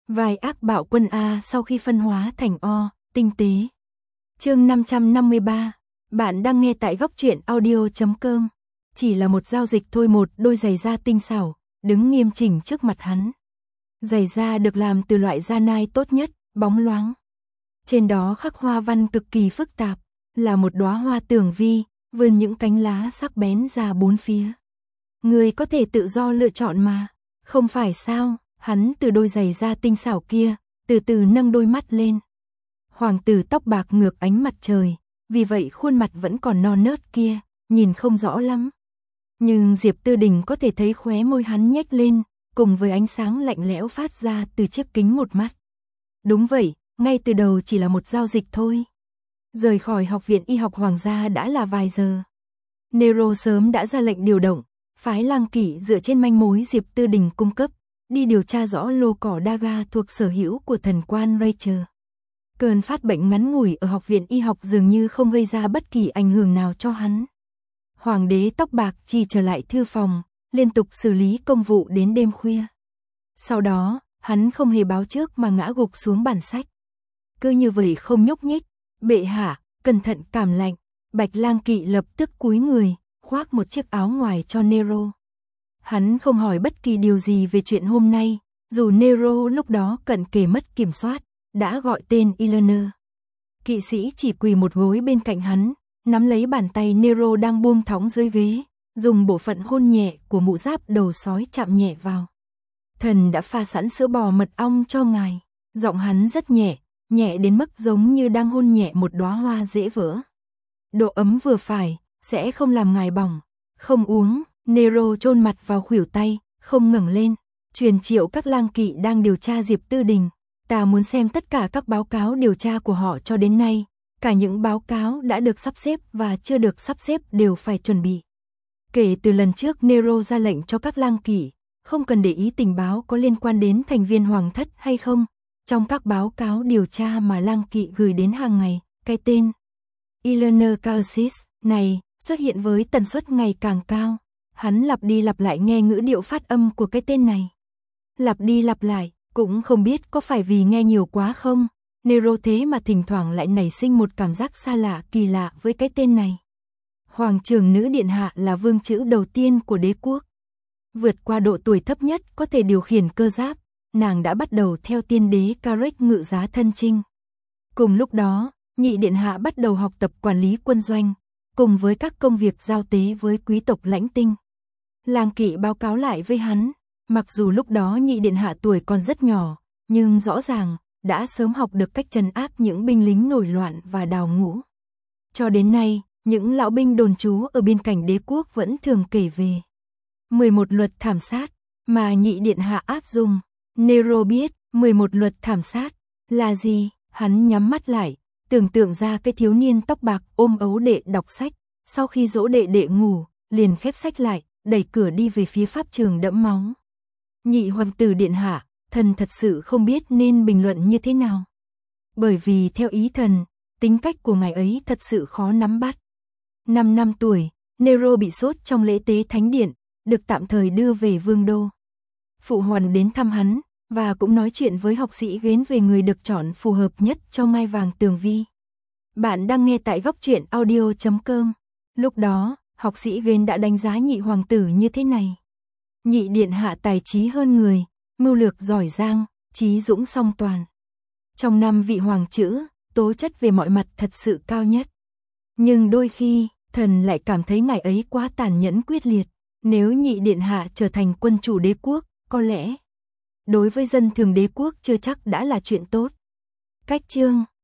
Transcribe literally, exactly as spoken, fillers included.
Vài ác bạo quân A sau khi phân hóa thành O, tinh tế. Chương năm trăm năm mươi ba. Bạn đang nghe tại góc truyện audio chấm com. Chỉ là một giao dịch thôi, một đôi giày da tinh xảo, đứng nghiêm chỉnh trước mặt hắn. Giày da được làm từ loại da nai tốt nhất, bóng loáng. Trên đó khắc hoa văn cực kỳ phức tạp, là một đóa hoa tường vi, vươn những cánh lá sắc bén ra bốn phía. Người có thể tự do lựa chọn mà, không phải sao? Hắn từ đôi giày da tinh xảo kia, từ từ nâng đôi mắt lên. Hoàng tử tóc bạc ngược ánh mặt trời, vì vậy khuôn mặt vẫn còn non nớt kia, nhìn không rõ lắm. Nhưng Diệp Tư Đình có thể thấy khóe môi hắn nhếch lên, cùng với ánh sáng lạnh lẽo phát ra từ chiếc kính một mắt. Đúng vậy, ngay từ đầu chỉ là một giao dịch thôi. Rời khỏi học viện y học hoàng gia đã là vài giờ. Nero sớm đã ra lệnh điều động, phái Lang Kỷ dựa trên manh mối Diệp Tư Đình cung cấp, đi điều tra rõ lô cỏ Daga thuộc sở hữu của thần quan Rachel. Cơn phát bệnh ngắn ngủi ở học viện y học dường như không gây ra bất kỳ ảnh hưởng nào cho hắn. Hoàng đế tóc bạc chỉ trở lại thư phòng, liên tục xử lý công vụ đến đêm khuya. Sau đó, hắn không hề báo trước mà ngã gục xuống bàn sách. Cứ như vậy không nhúc nhích. Bệ hạ, cẩn thận cảm lạnh. Bạch Lang Kỵ lập tức cúi người, khoác một chiếc áo ngoài cho Nero. Hắn không hỏi bất kỳ điều gì về chuyện hôm nay, dù Nero lúc đó cận kề mất kiểm soát, đã gọi tên Eleanor. Kỵ sĩ chỉ quỳ một gối bên cạnh hắn, nắm lấy bàn tay Nero đang buông thõng dưới ghế, dùng bộ phận hôn nhẹ của mũ giáp đầu sói chạm nhẹ vào. Thần đã pha sẵn sữa bò mật ong cho ngài. Giọng hắn rất nhẹ, nhẹ đến mức giống như đang hôn nhẹ một đóa hoa dễ vỡ. Độ ấm vừa phải, sẽ không làm ngài bỏng. Không uống. Nero chôn mặt vào khuỷu tay, không ngẩng lên. Truyền triệu các Lang Kỵ đang điều tra Diệp Tư Đình. Ta muốn xem tất cả các báo cáo điều tra của họ cho đến nay. Cả những báo cáo đã được sắp xếp và chưa được sắp xếp đều phải chuẩn bị. Kể từ lần trước Nero ra lệnh cho các Lang Kỵ, không cần để ý tình báo có liên quan đến thành viên hoàng thất hay không. Trong các báo cáo điều tra mà Lang Kỵ gửi đến hàng ngày, cái tên Eleanor Calcis này xuất hiện với tần suất ngày càng cao. Hắn lặp đi lặp lại nghe ngữ điệu phát âm của cái tên này. Lặp đi lặp lại, cũng không biết có phải vì nghe nhiều quá không. Nero thế mà thỉnh thoảng lại nảy sinh một cảm giác xa lạ kỳ lạ với cái tên này. Hoàng trưởng nữ điện hạ là vương chữ đầu tiên của đế quốc. Vượt qua độ tuổi thấp nhất có thể điều khiển cơ giáp, nàng đã bắt đầu theo tiên đế Carrick ngự giá thân chinh. Cùng lúc đó, nhị điện hạ bắt đầu học tập quản lý quân doanh, cùng với các công việc giao tế với quý tộc lãnh tinh. Lang Kỵ báo cáo lại với hắn, mặc dù lúc đó nhị điện hạ tuổi còn rất nhỏ, nhưng rõ ràng đã sớm học được cách trấn áp những binh lính nổi loạn và đào ngũ. Cho đến nay, những lão binh đồn trú ở biên cảnh đế quốc vẫn thường kể về mười một luật thảm sát mà nhị điện hạ áp dụng. Nero biết mười một luật thảm sát là gì. Hắn nhắm mắt lại, tưởng tượng ra cái thiếu niên tóc bạc ôm ấu đệ đọc sách, sau khi dỗ đệ đệ ngủ, liền khép sách lại, đẩy cửa đi về phía pháp trường đẫm máu. Nhị hoàng tử điện hạ, thần thật sự không biết nên bình luận như thế nào. Bởi vì theo ý thần, tính cách của ngài ấy thật sự khó nắm bắt. Năm năm tuổi, Nero bị sốt trong lễ tế thánh điện, được tạm thời đưa về vương đô. Phụ hoàng đến thăm hắn, và cũng nói chuyện với học sĩ Gến về người được chọn phù hợp nhất cho ngai vàng tường vi. Bạn đang nghe tại góc truyện audio chấm com. Lúc đó, học sĩ Gến đã đánh giá nhị hoàng tử như thế này. Nhị điện hạ tài trí hơn người, mưu lược giỏi giang, trí dũng song toàn. Trong năm vị hoàng chữ, tố chất về mọi mặt thật sự cao nhất. Nhưng đôi khi, thần lại cảm thấy ngài ấy quá tàn nhẫn quyết liệt. Nếu nhị điện hạ trở thành quân chủ đế quốc, có lẽ đối với dân thường đế quốc chưa chắc đã là chuyện tốt. Cách chương